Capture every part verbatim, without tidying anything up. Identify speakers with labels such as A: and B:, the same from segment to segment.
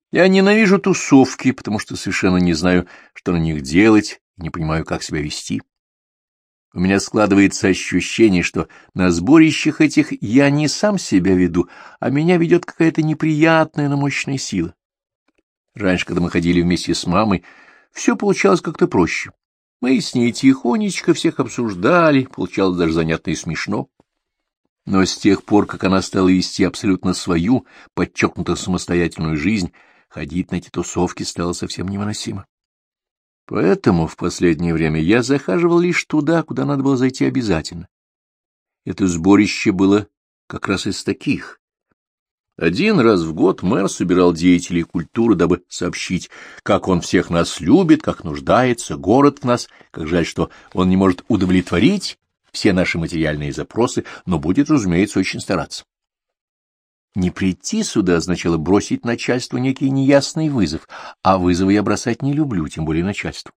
A: Я ненавижу тусовки, потому что совершенно не знаю, что на них делать, и не понимаю, как себя вести. У меня складывается ощущение, что на сборищах этих я не сам себя веду, а меня ведет какая-то неприятная, но мощная сила. Раньше, когда мы ходили вместе с мамой, все получалось как-то проще. Мы с ней тихонечко всех обсуждали, получалось даже занятно и смешно. Но с тех пор, как она стала вести абсолютно свою, подчеркнуто самостоятельную жизнь, ходить на эти тусовки стало совсем невыносимо. Поэтому в последнее время я захаживал лишь туда, куда надо было зайти обязательно. Это сборище было как раз из таких. Один раз в год мэр собирал деятелей культуры, дабы сообщить, как он всех нас любит, как нуждается город в нас, как жаль, что он не может удовлетворить все наши материальные запросы, но будет, разумеется, очень стараться. Не прийти сюда означало бросить начальству некий неясный вызов, а вызовы я бросать не люблю, тем более начальству.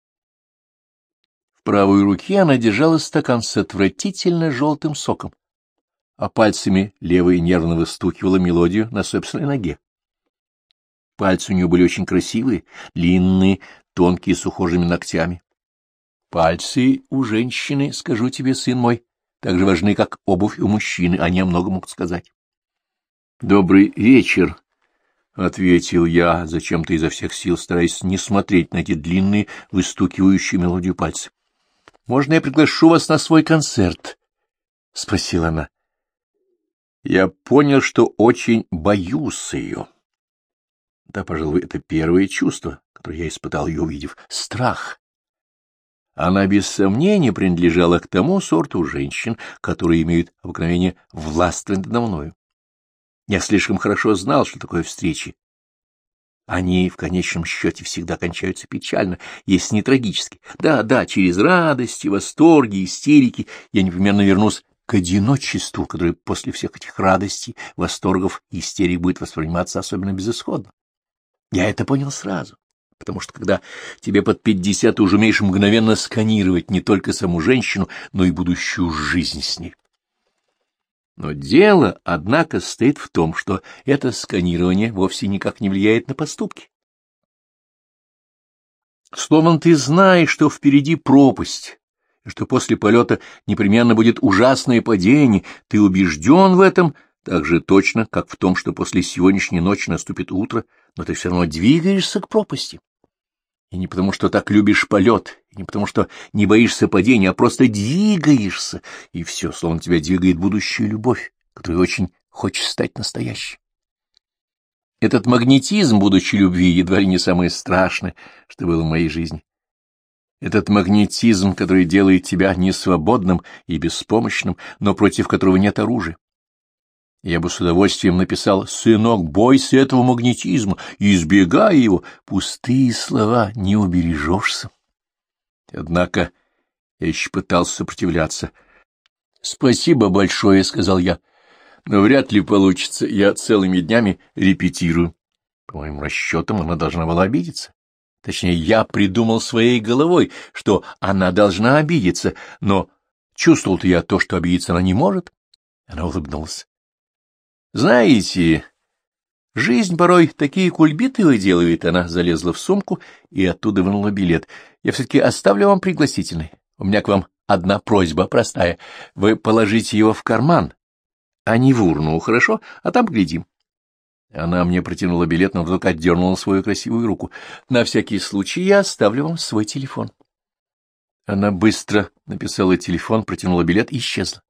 A: В правой руке она держала стакан с отвратительно желтым соком, а пальцами левой нервно выстукивала мелодию на собственной ноге. Пальцы у нее были очень красивые, длинные, тонкие, с ухоженными ногтями. Пальцы у женщины, скажу тебе, сын мой, так же важны, как обувь у мужчины, они о многом могут сказать. — Добрый вечер, — ответил я, зачем-то изо всех сил стараясь не смотреть на эти длинные, выстукивающие мелодию пальцы. — Можно я приглашу вас на свой концерт? — спросила она. Я понял, что очень боюсь ее. Да, пожалуй, это первое чувство, которое я испытал, ее увидев — страх. Она без сомнения принадлежала к тому сорту женщин, которые имеют обыкновение властвовать надо мною. Я слишком хорошо знал, что такое встречи. Они в конечном счете всегда кончаются печально, если не трагически. Да, да, через радости, восторги, истерики я непременно вернусь к одиночеству, которое после всех этих радостей, восторгов и истерик будет восприниматься особенно безысходно. Я это понял сразу. Потому что, когда тебе под пятьдесят, ты уже умеешь мгновенно сканировать не только саму женщину, но и будущую жизнь с ней. Но дело, однако, стоит в том, что это сканирование вовсе никак не влияет на поступки. Словом, ты знаешь, что впереди пропасть, и что после полета непременно будет ужасное падение, ты убежден в этом так же точно, как в том, что после сегодняшней ночи наступит утро, но ты все равно двигаешься к пропасти. И не потому, что так любишь полет, и не потому, что не боишься падения, а просто двигаешься, и все, словно тебя двигает будущая любовь, которая очень хочет стать настоящей. Этот магнетизм будущей любви едва ли не самое страшное, что было в моей жизни. Этот магнетизм, который делает тебя несвободным и беспомощным, но против которого нет оружия. Я бы с удовольствием написал: «Сынок, бойся этого магнетизма, избегай его». Пустые слова, не убережешься. Однако я еще пытался сопротивляться. — Спасибо большое, — сказал я, — но вряд ли получится. Я целыми днями репетирую. По моим расчетам, она должна была обидеться. Точнее, я придумал своей головой, что она должна обидеться, но чувствовал-то я то, что обидеться она не может. Она улыбнулась. Знаете, жизнь порой такие кульбиты выделывает. Она залезла в сумку и оттуда вынула билет. Я все-таки оставлю вам пригласительный. У меня к вам одна просьба простая. Вы положите его в карман, а не в урну, хорошо? А там глядим. Она мне протянула билет, но вдруг отдернула свою красивую руку. На всякий случай я оставлю вам свой телефон. Она быстро написала телефон, протянула билет и исчезла.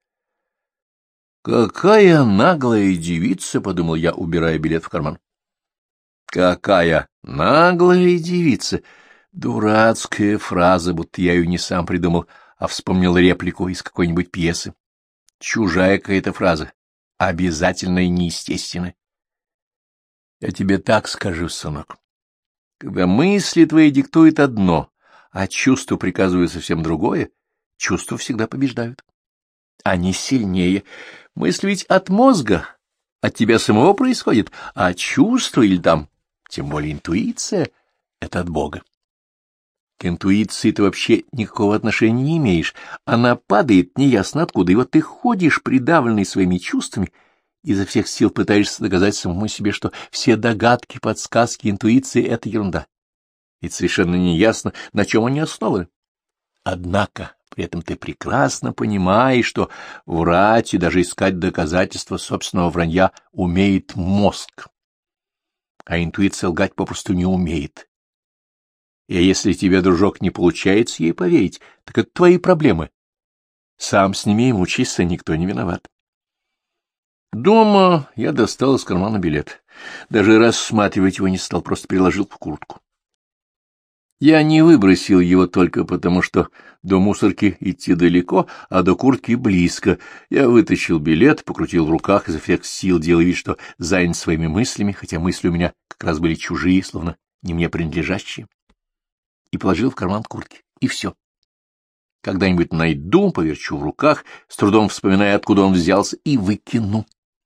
A: «Какая наглая девица!» — подумал я, убирая билет в карман. «Какая наглая девица!» Дурацкая фраза, будто я ее не сам придумал, а вспомнил реплику из какой-нибудь пьесы. Чужая какая-то фраза, обязательная и неестественная. Я тебе так скажу, сынок. Когда мысли твои диктуют одно, а чувства приказывают совсем другое, чувства всегда побеждают. Они сильнее. Мысль ведь от мозга, от тебя самого происходит, а чувство или там, тем более интуиция, это от Бога. К интуиции ты вообще никакого отношения не имеешь. Она падает неясно откуда, и вот ты ходишь, придавленный своими чувствами, изо всех сил пытаешься доказать самому себе, что все догадки, подсказки, интуиции — это ерунда. Ведь совершенно неясно, на чем они основаны. Однако при этом ты прекрасно понимаешь, что врать и даже искать доказательства собственного вранья умеет мозг, а интуиция лгать попросту не умеет. И если тебе, дружок, не получается ей поверить, так это твои проблемы. Сам с ними и мучайся, никто не виноват. Дома я достал из кармана билет. Даже рассматривать его не стал, просто приложил в куртку. Я не выбросил его только потому, что до мусорки идти далеко, а до куртки близко. Я вытащил билет, покрутил в руках, изо всех сил делая вид, что занят своими мыслями, хотя мысли у меня как раз были чужие, словно не мне принадлежащие, и положил в карман куртки. И все. Когда-нибудь найду, поверчу в руках, с трудом вспоминая, откуда он взялся, и выкину.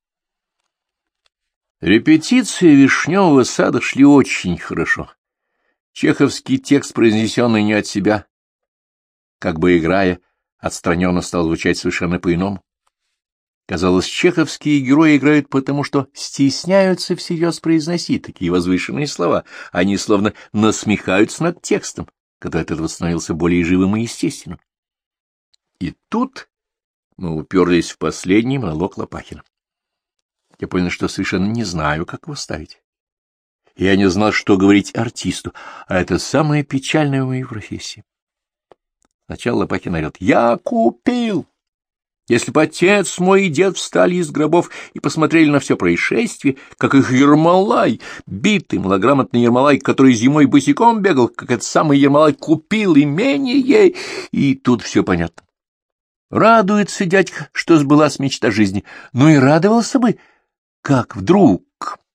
A: Репетиции «Вишневого сада» шли очень хорошо. Чеховский текст, произнесенный не от себя, как бы играя, отстраненно стал звучать совершенно по-иному. Казалось, чеховские герои играют потому, что стесняются всерьез произносить такие возвышенные слова. Они словно насмехаются над текстом, который от этого становился более живым и естественным. И тут мы уперлись в последний монолог Лопахина. Я понял, что совершенно не знаю, как его ставить. Я не знал, что говорить артисту, а это самое печальное в моей профессии. Сначала Лопахин орет: «Я купил! Если бы отец мой и дед встали из гробов и посмотрели на все происшествие, как их Ермолай, битый, малограмотный Ермолай, который зимой босиком бегал, как этот самый Ермолай купил имение, и тут все понятно. Радуется дядька, что сбылась мечта жизни, ну и радовался бы, как вдруг...»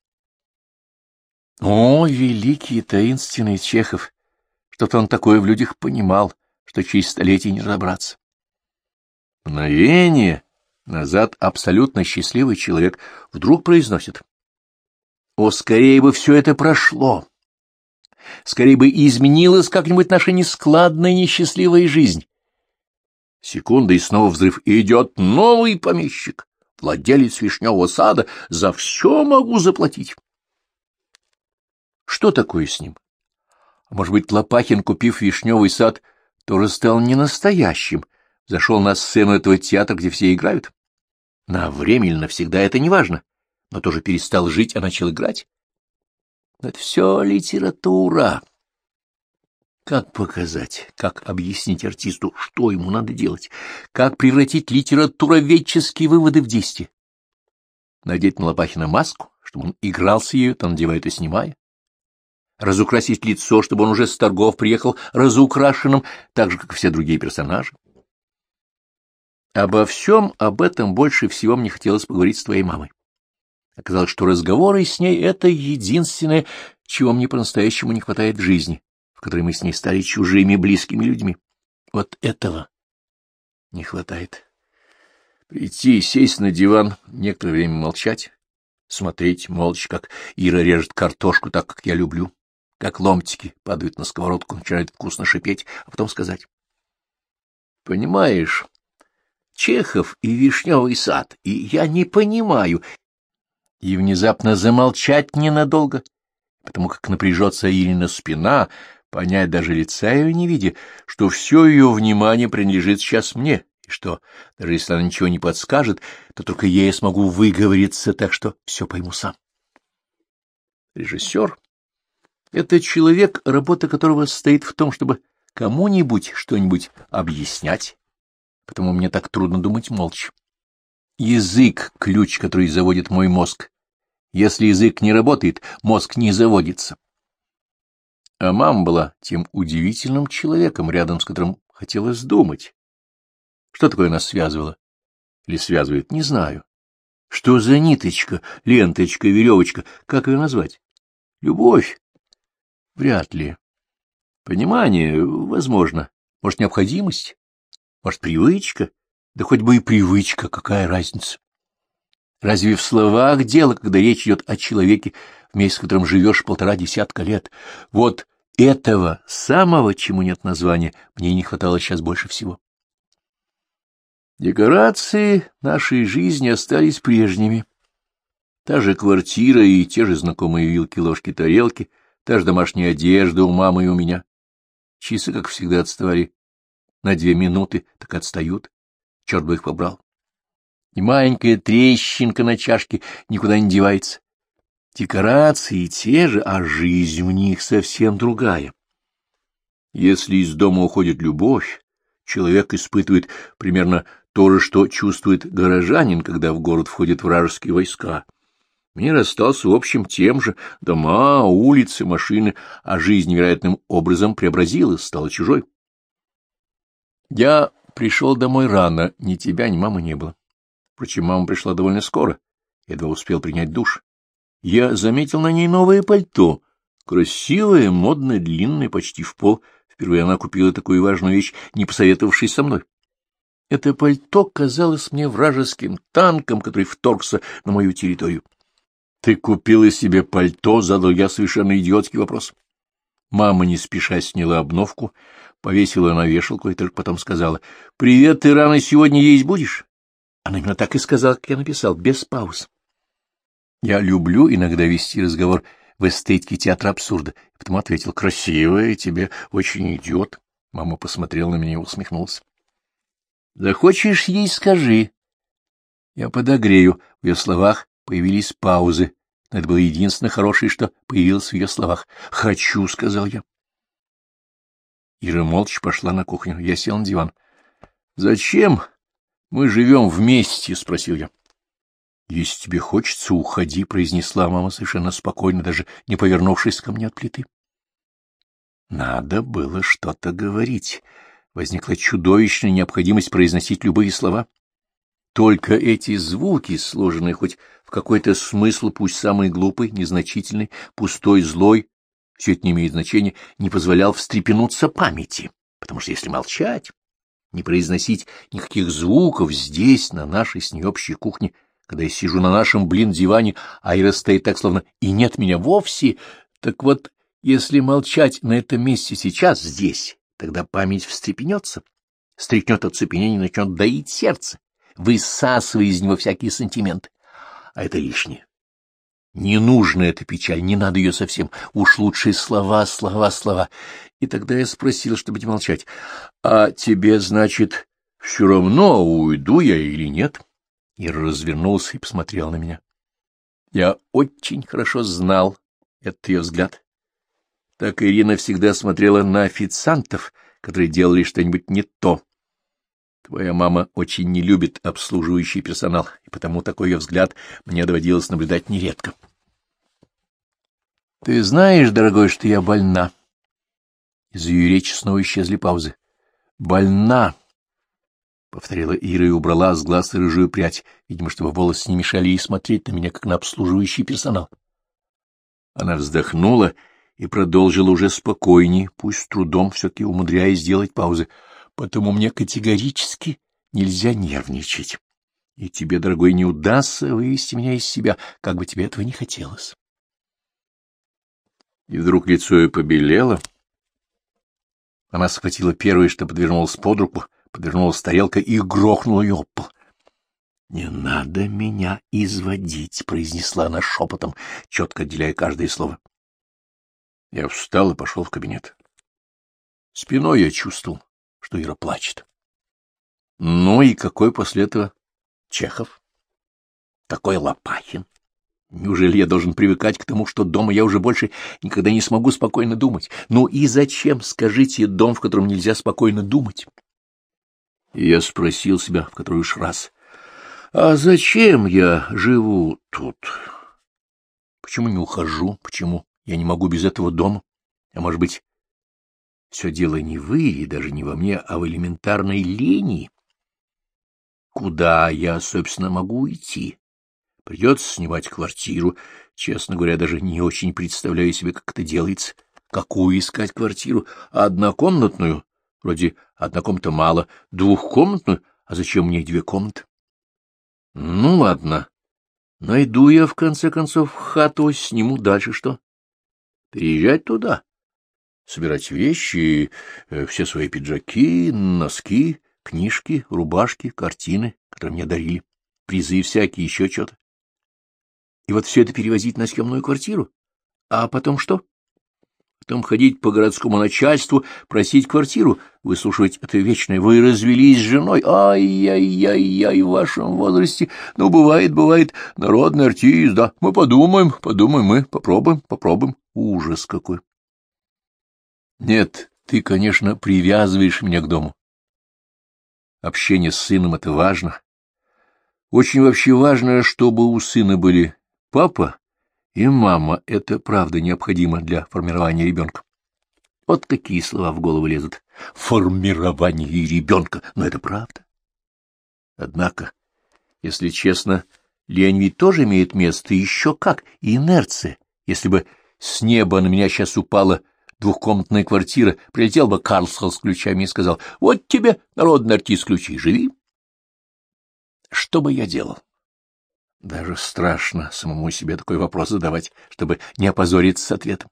A: О, великий таинственный Чехов! Что-то он такое в людях понимал, что через столетия не разобраться. Мгновение назад абсолютно счастливый человек вдруг произносит: «О, скорее бы все это прошло! Скорее бы изменилась как-нибудь наша нескладная несчастливая жизнь!» Секунда, и снова взрыв. Идет новый помещик, владелец Вишневого сада, за все могу заплатить. Что такое с ним? А может быть, Лопахин, купив Вишневый сад, тоже стал не настоящим, зашел на сцену этого театра, где все играют? На время или навсегда это не важно, но тоже перестал жить, а начал играть? Это все литература. Как показать, как объяснить артисту, что ему надо делать, как превратить литературоведческие выводы в действие? Надеть на Лопахина маску, чтобы он игрался ею, то надевая, то снимая? Разукрасить лицо, чтобы он уже с торгов приехал разукрашенным, так же, как и все другие персонажи? Обо всем об этом больше всего мне хотелось поговорить с твоей мамой. Оказалось, что разговоры с ней — это единственное, чего мне по-настоящему не хватает в жизни, в которой мы с ней стали чужими близкими людьми. Вот этого не хватает. Прийти, сесть на диван, некоторое время молчать, смотреть молча, как Ира режет картошку так, как я люблю, как ломтики падают на сковородку, начинают вкусно шипеть, а потом сказать: «Понимаешь, Чехов и Вишневый сад, и я не понимаю», и внезапно замолчать ненадолго, потому как напряжется Ирина спина, понять даже лица ее не видя, что все ее внимание принадлежит сейчас мне, и что, даже если она ничего не подскажет, то только я и смогу выговориться так, что все пойму сам. Режиссер — это человек, работа которого состоит в том, чтобы кому-нибудь что-нибудь объяснять, потому мне так трудно думать молча. Язык — ключ, который заводит мой мозг. Если язык не работает, мозг не заводится. А мама была тем удивительным человеком, рядом с которым хотелось думать. Что такое нас связывало? Или связывает, не знаю. Что за ниточка, ленточка, веревочка, как ее назвать? Любовь? Вряд ли. Понимание? Возможно. Может, необходимость? Может, привычка? Да хоть бы и привычка, какая разница? Разве в словах дело, когда речь идет о человеке, вместе с которым живешь полтора десятка лет? Вот этого самого, чему нет названия, мне не хватало сейчас больше всего. Декорации нашей жизни остались прежними, Та же квартира и те же знакомые вилки, ложки, тарелки, та же домашняя одежда у мамы и у меня. Часы, как всегда, отставали на две минуты, так отстают. Черт бы их побрал. И маленькая трещинка на чашке никуда не девается. Декорации те же, а жизнь в них совсем другая. Если из дома уходит любовь, человек испытывает примерно то же, что чувствует горожанин, когда в город входят вражеские войска. Мир остался в общем тем же: дома, улицы, машины, а жизнь невероятным образом преобразилась, стала чужой. Я пришел домой рано, ни тебя, ни мамы не было. Впрочем, мама пришла довольно скоро, едва успел принять душ. Я заметил на ней новое пальто, красивое, модное, длинное, почти в пол. Впервые она купила такую важную вещь, не посоветовавшись со мной. Это пальто казалось мне вражеским танком, который вторгся на мою территорию. — Ты купила себе пальто? — задал я совершенно идиотский вопрос. Мама не спеша сняла обновку, повесила на вешалку и только потом сказала: — Привет, ты рано сегодня есть будешь? Она именно так и сказала, как я написал, без пауз. Я люблю иногда вести разговор в эстетике театра абсурда, и потому ответил: — Красивая, тебе очень идет. Мама посмотрела на меня и усмехнулась. — Захочешь ей — скажи. Я подогрею. В ее словах появились паузы. Но это было единственное хорошее, что появилось в ее словах. — Хочу, — сказал я. Ира молча пошла на кухню. Я сел на диван. — Зачем мы живем вместе? — спросил я. — Если тебе хочется, уходи, — произнесла мама совершенно спокойно, даже не повернувшись ко мне от плиты. Надо было что-то говорить. Возникла чудовищная необходимость произносить любые слова. Только эти звуки, сложенные хоть в какой-то смысл, пусть самый глупый, незначительный, пустой, злой, все это не имеет значения, не позволял встрепенуться памяти, потому что если молчать, не произносить никаких звуков здесь, на нашей с ней общей кухне, когда я сижу на нашем, блин, диване, а Ира стоит так, словно и нет меня вовсе, так вот, если молчать на этом месте сейчас, здесь, тогда память встрепенется, стряхнет оцепенение и начнет доить сердце, высасывая из него всякие сантименты. А это лишнее. Не нужна эта печаль, не надо ее совсем. Уж лучшие слова, слова, слова. И тогда я спросил, чтобы не молчать: — А тебе, значит, все равно, уйду я или нет? Ира развернулся и посмотрел на меня. Я очень хорошо знал этот ее взгляд. Так Ирина всегда смотрела на официантов, которые делали что-нибудь не то. Твоя мама очень не любит обслуживающий персонал, и потому такой ее взгляд мне доводилось наблюдать нередко. — Ты знаешь, дорогой, что я больна? Из ее речи снова исчезли паузы. — Больна, — повторила Ира и убрала с глаз рыжую прядь, видимо, чтобы волосы не мешали ей смотреть на меня, как на обслуживающий персонал. Она вздохнула и продолжила уже спокойнее, пусть с трудом, все-таки умудряясь сделать паузы. Потому мне категорически нельзя нервничать. И тебе, дорогой, не удастся вывести меня из себя, как бы тебе этого не хотелось. И вдруг лицо ее побелело. Она схватила первое, что подвернулось под руку, подвернулась тарелка и грохнула ее об пол. — Не надо меня изводить, — произнесла она шепотом, четко отделяя каждое слово. Я встал и пошел в кабинет. Спиной я чувствовал, что Ира плачет. Ну и какой после этого Чехов? Такой Лопахин. Неужели я должен привыкать к тому, что дома я уже больше никогда не смогу спокойно думать? Ну и зачем, скажите, дом, в котором нельзя спокойно думать? И я спросил себя в который уж раз: а зачем я живу тут? Почему не ухожу? Почему я не могу без этого дома? А может быть, все дело не в Ире, даже не во мне, а в элементарной лени? Куда я, собственно, могу уйти? Придется снимать квартиру. Честно говоря, даже не очень представляю себе, как это делается. Какую искать квартиру? Однокомнатную? Вроде одна комната мало. Двухкомнатную? А зачем мне две комнаты? Ну, ладно. Найду я, в конце концов, хату, сниму. Дальше что? Переезжать туда? Собирать вещи, все свои пиджаки, носки, книжки, рубашки, картины, которые мне дарили, призы всякие, еще что-то. И вот все это перевозить на съемную квартиру. А потом что? Потом ходить по городскому начальству, просить квартиру, выслушивать это вечное. Вы развелись с женой. Ай-яй-яй-яй, в вашем возрасте. Ну, бывает, бывает, народный артист, да. Мы подумаем, подумаем, мы попробуем, попробуем. Ужас какой. Нет, ты, конечно, привязываешь меня к дому. Общение с сыном — это важно. Очень вообще важно, чтобы у сына были папа и мама. Это правда необходимо для формирования ребенка. Вот какие слова в голову лезут. Формирование ребенка. Но это правда. Однако, если честно, лень ведь тоже имеет место, еще как, и инерция. Если бы с неба на меня сейчас упала двухкомнатная квартира, прилетел бы Карлсон с ключами и сказал: вот тебе, народный артист, ключи, живи. Что бы я делал? Даже страшно самому себе такой вопрос задавать, чтобы не опозориться с ответом.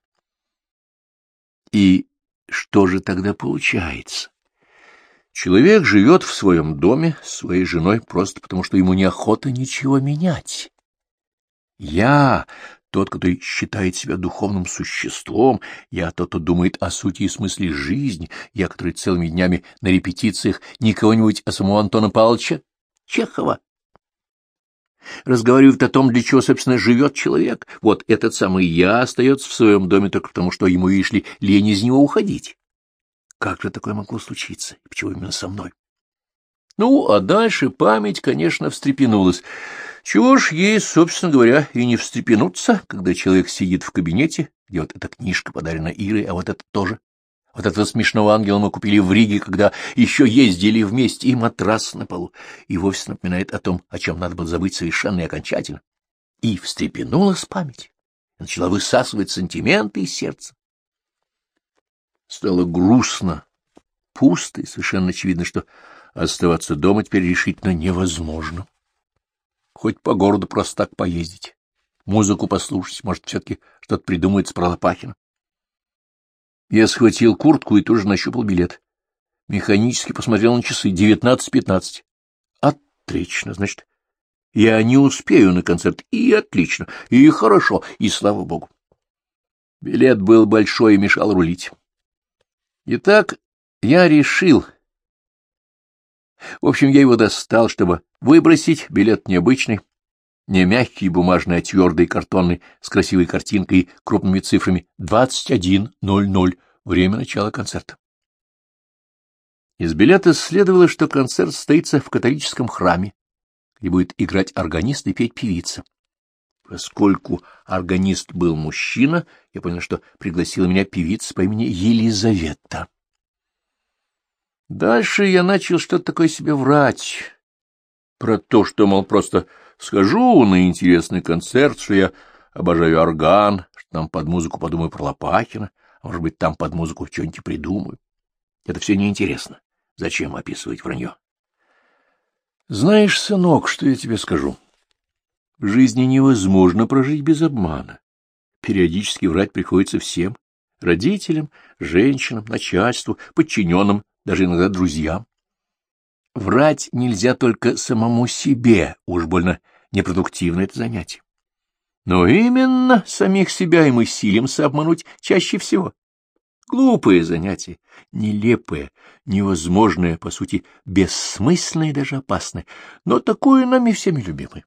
A: И что же тогда получается? Человек живет в своем доме с своей женой просто потому, что ему неохота ничего менять. Я, тот, который считает себя духовным существом, я тот, кто думает о сути и смысле жизни, я, который целыми днями на репетициях не кого-нибудь, а самого Антона Павловича Чехова разговаривает о том, для чего, собственно, живет человек. Вот этот самый я остается в своем доме только потому, что ему, видишь ли, лень из него уходить. Как же такое могло случиться? И почему именно со мной? Ну, а дальше память, конечно, встрепенулась. Чего ж ей, собственно говоря, и не встрепенуться, когда человек сидит в кабинете, где вот эта книжка подарена Ирой, а вот это тоже. Вот этого смешного ангела мы купили в Риге, когда еще ездили вместе, и матрас на полу. И вовсе напоминает о том, о чем надо было забыть совершенно и окончательно. И встрепенулась память, и начала высасывать сантименты из сердца. Стало грустно, пусто, и совершенно очевидно, что оставаться дома теперь решительно невозможно. Хоть по городу просто так поездить, музыку послушать, может, все-таки что-то придумается про Лопахина. Я схватил куртку и тоже нащупал билет. Механически посмотрел на часы. девятнадцать пятнадцать. Отлично, значит, я не успею на концерт. И отлично, и хорошо, и слава богу. Билет был большой и мешал рулить. Итак, я решил... В общем, я его достал, чтобы выбросить. Билет необычный. Не мягкий, бумажный, а твердый, картонный, с красивой картинкой и крупными цифрами. двадцать один ноль ноль. Время начала концерта. Из билета следовало, что концерт состоится в католическом храме, где будет играть органист и петь певица. Поскольку органист был мужчина, я понял, что пригласила меня певица по имени Елизавета. Дальше я начал что-то такое себе врать про то, что, мол, просто схожу на интересный концерт, что я обожаю орган, что там под музыку подумаю про Лопахина, а может быть, там под музыку что-нибудь придумаю. Это все неинтересно. Зачем описывать вранье? Знаешь, сынок, что я тебе скажу? В жизни невозможно прожить без обмана. Периодически врать приходится всем. Родителям, женщинам, начальству, подчиненным, даже иногда друзьям. Врать нельзя только самому себе, уж больно непродуктивно это занятие. Но именно самих себя и мы силимся обмануть чаще всего. Глупое занятие, нелепое, невозможное, по сути, бессмысленное и даже опасное, но такое нами всеми любимое.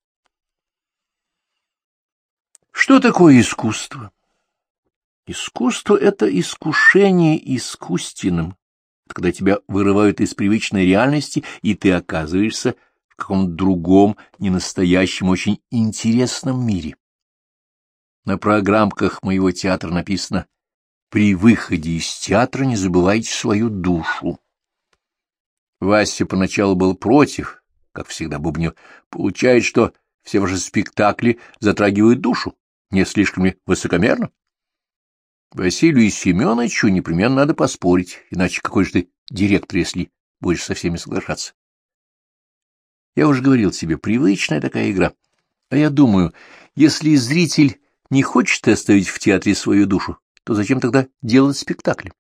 A: Что такое искусство? Искусство — это искушение искусственным, когда тебя вырывают из привычной реальности, и ты оказываешься в каком-то другом, ненастоящем, очень интересном мире. На программках моего театра написано: «При выходе из театра не забывайте свою душу». Вася поначалу был против, как всегда бубнил. Получает, что все ваши спектакли затрагивают душу. Не слишком ли высокомерно? Василию Семеновичу непременно надо поспорить, иначе какой же ты директор, если будешь со всеми соглашаться? Я уже говорил тебе, привычная такая игра. А я думаю, если зритель не хочет оставить в театре свою душу, то зачем тогда делать спектакли?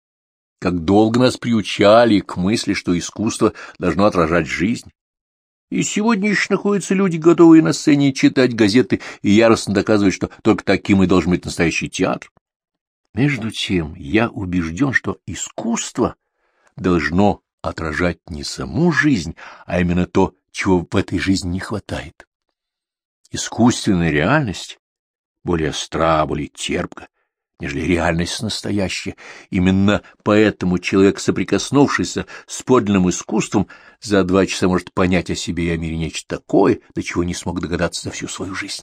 A: Как долго нас приучали к мысли, что искусство должно отражать жизнь. И сегодня еще находятся люди, готовые на сцене читать газеты и яростно доказывать, что только таким и должен быть настоящий театр. Между тем, я убежден, что искусство должно отражать не саму жизнь, а именно то, чего в этой жизни не хватает. Искусственная реальность более остра, более терпка, нежели реальность настоящая. Именно поэтому человек, соприкоснувшийся с подлинным искусством, за два часа может понять о себе и о мире нечто такое, до чего не смог догадаться за всю свою жизнь.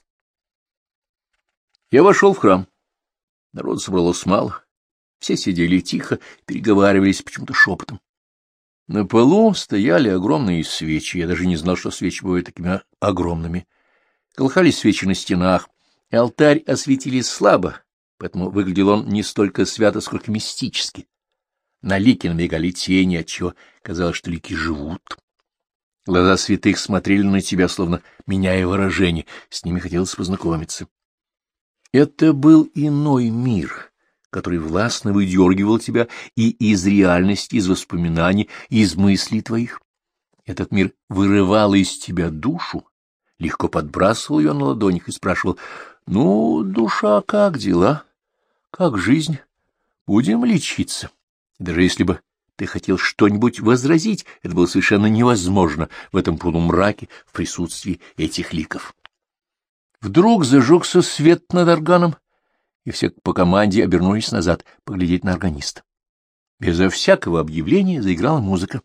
A: Я вошел в храм. Народу собралось мало. Все сидели тихо, переговаривались почему-то шепотом. На полу стояли огромные свечи. Я даже не знал, что свечи бывают такими огромными. Колыхались свечи на стенах, и алтарь осветили слабо, поэтому выглядел он не столько свято, сколько мистически. На лики набегали тени, отчего казалось, что лики живут. Глаза святых смотрели на тебя, словно меняя выражение, с ними хотелось познакомиться. Это был иной мир, который властно выдергивал тебя и из реальности, из воспоминаний, из мыслей твоих. Этот мир вырывал из тебя душу, легко подбрасывал ее на ладонях и спрашивал: «Ну, душа, как дела? Как жизнь? Будем лечиться?» И даже если бы ты хотел что-нибудь возразить, это было совершенно невозможно в этом полумраке, в присутствии этих ликов. Вдруг зажегся свет над органом, и все по команде обернулись назад поглядеть на органиста. Безо всякого объявления заиграла музыка.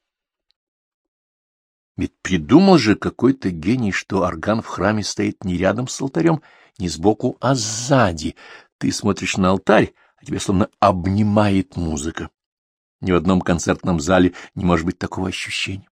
A: Ведь придумал же какой-то гений, что орган в храме стоит не рядом с алтарем, не сбоку, а сзади. Ты смотришь на алтарь, а тебя словно обнимает музыка. Ни в одном концертном зале не может быть такого ощущения.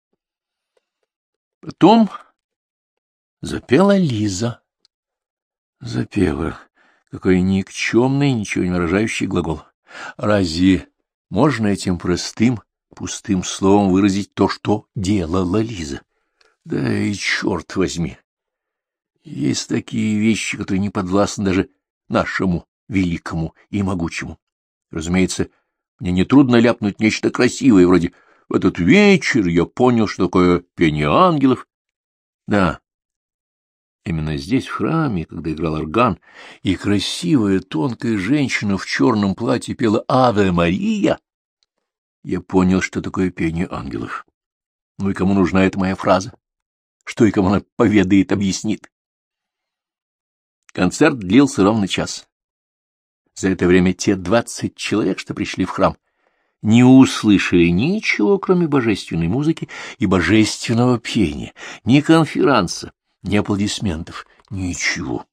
A: Потом запела Лиза. Запела. Какой никчемный, ничего не выражающий глагол. Разве можно этим простым, пустым словом выразить то, что делала Лиза? Да и черт возьми! Есть такие вещи, которые не подвластны даже нашему великому и могучему. Разумеется, мне нетрудно ляпнуть нечто красивое, вроде «в этот вечер я понял, что такое пение ангелов». Да, именно здесь, в храме, когда играл орган, и красивая тонкая женщина в черном платье пела «Аве Мария», я понял, что такое пение ангелов. Ну и кому нужна эта моя фраза? Что и кому она поведает, объяснит? Концерт длился ровно час. За это время те двадцать человек, что пришли в храм, не услышали ничего, кроме божественной музыки и божественного пения, ни конферанса, ни аплодисментов, ничего.